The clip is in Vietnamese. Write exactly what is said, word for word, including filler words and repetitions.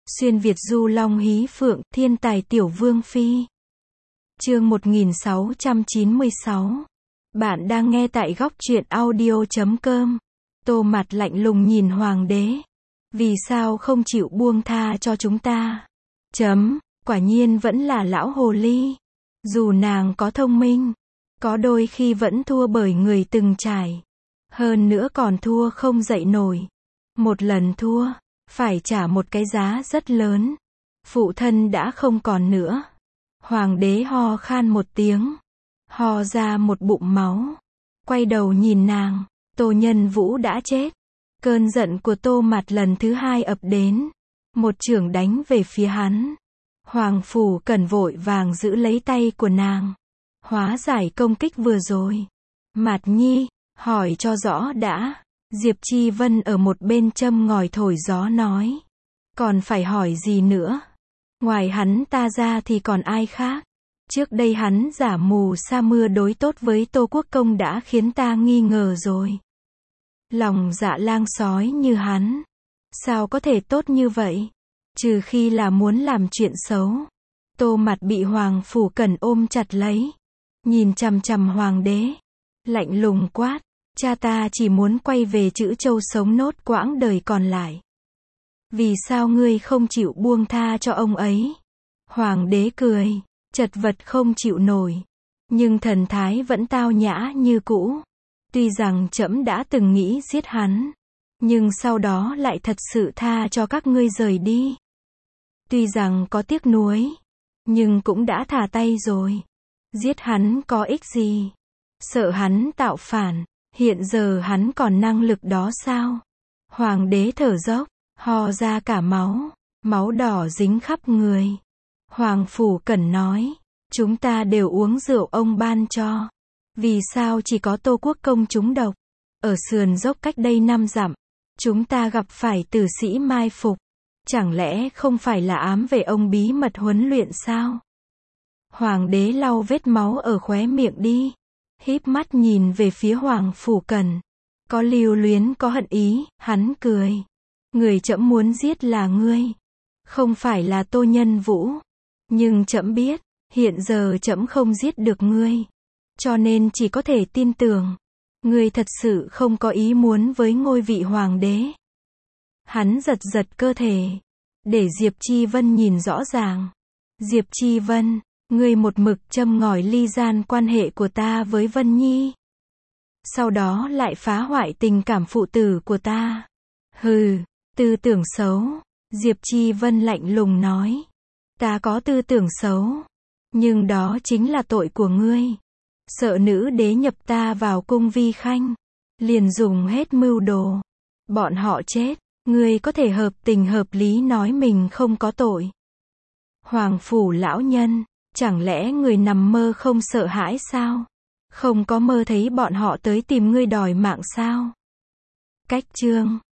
Xuyên Việt du long hí phượng, thiên tài tiểu vương phi. Chương một nghìn sáu trăm chín mươi sáu. Bạn đang nghe tại góc truyện audio chấm com. Tô mặt lạnh lùng nhìn hoàng đế. Vì sao không chịu buông tha cho chúng ta? Chấm, quả nhiên vẫn là lão hồ ly. Dù nàng có thông minh, có đôi khi vẫn thua bởi người từng trải. Hơn nữa còn thua không dậy nổi. Một lần thua, phải trả một cái giá rất lớn. Phụ thân đã không còn nữa. Hoàng đế ho khan một tiếng, ho ra một bụng máu. Quay đầu nhìn nàng, Tô Nhân Vũ đã chết. Cơn giận của Tô Mạt lần thứ hai ập đến. Một chưởng đánh về phía hắn. Hoàng Phủ Cẩn vội vàng giữ lấy tay của nàng. Hóa giải công kích vừa rồi. Mạt Nhi, hỏi cho rõ đã. Diệp Chi Vân ở một bên châm ngòi thổi gió nói. Còn phải hỏi gì nữa? Ngoài hắn ta ra thì còn ai khác? Trước đây hắn giả mù sa mưa đối tốt với Tô Quốc Công đã khiến ta nghi ngờ rồi. Lòng dạ lang sói như hắn, sao có thể tốt như vậy? Trừ khi là muốn làm chuyện xấu. Tô Mặt bị Hoàng Phủ Cẩn ôm chặt lấy, nhìn chằm chằm hoàng đế, lạnh lùng quát, cha ta chỉ muốn quay về Trữ Châu sống nốt quãng đời còn lại. Vì sao ngươi không chịu buông tha cho ông ấy? Hoàng đế cười, chật vật không chịu nổi, nhưng thần thái vẫn tao nhã như cũ. Tuy rằng trẫm đã từng nghĩ giết hắn, nhưng sau đó lại thật sự tha cho các ngươi rời đi. Tuy rằng có tiếc nuối, nhưng cũng đã thả tay rồi. Giết hắn có ích gì? Sợ hắn tạo phản, hiện giờ hắn còn năng lực đó sao? Hoàng đế thở dốc, ho ra cả máu, máu đỏ dính khắp người. Hoàng Phủ Cẩn nói, chúng ta đều uống rượu ông ban cho. Vì sao chỉ có Tô Quốc Công trúng độc? Ở sườn dốc cách đây năm dặm, chúng ta gặp phải tử sĩ mai phục. Chẳng lẽ không phải là ám vệ ông bí mật huấn luyện sao? Hoàng đế lau vết máu ở khóe miệng đi, híp mắt nhìn về phía Hoàng Phủ Cẩn. Có lưu luyến có hận ý, hắn cười. Người trẫm muốn giết là ngươi, không phải là Tô Nhân Vũ. Nhưng trẫm biết, hiện giờ trẫm không giết được ngươi, cho nên chỉ có thể tin tưởng ngươi thật sự không có ý muốn với ngôi vị hoàng đế. Hắn giật giật cơ thể, để Diệp Chi Vân nhìn rõ ràng. Diệp Chi Vân, ngươi một mực châm ngòi ly gian quan hệ của ta với Vân Nhi, sau đó lại phá hoại tình cảm phụ tử của ta. Hừ, tư tưởng xấu. Diệp Chi Vân lạnh lùng nói. Ta có tư tưởng xấu, nhưng đó chính là tội của ngươi. Sợ nữ đế nhập ta vào cung vi khanh, liền dùng hết mưu đồ. Bọn họ chết, ngươi có thể hợp tình hợp lý nói mình không có tội. Hoàng Phủ lão nhân, chẳng lẽ người nằm mơ không sợ hãi sao? Không có mơ thấy bọn họ tới tìm ngươi đòi mạng sao? Cách chương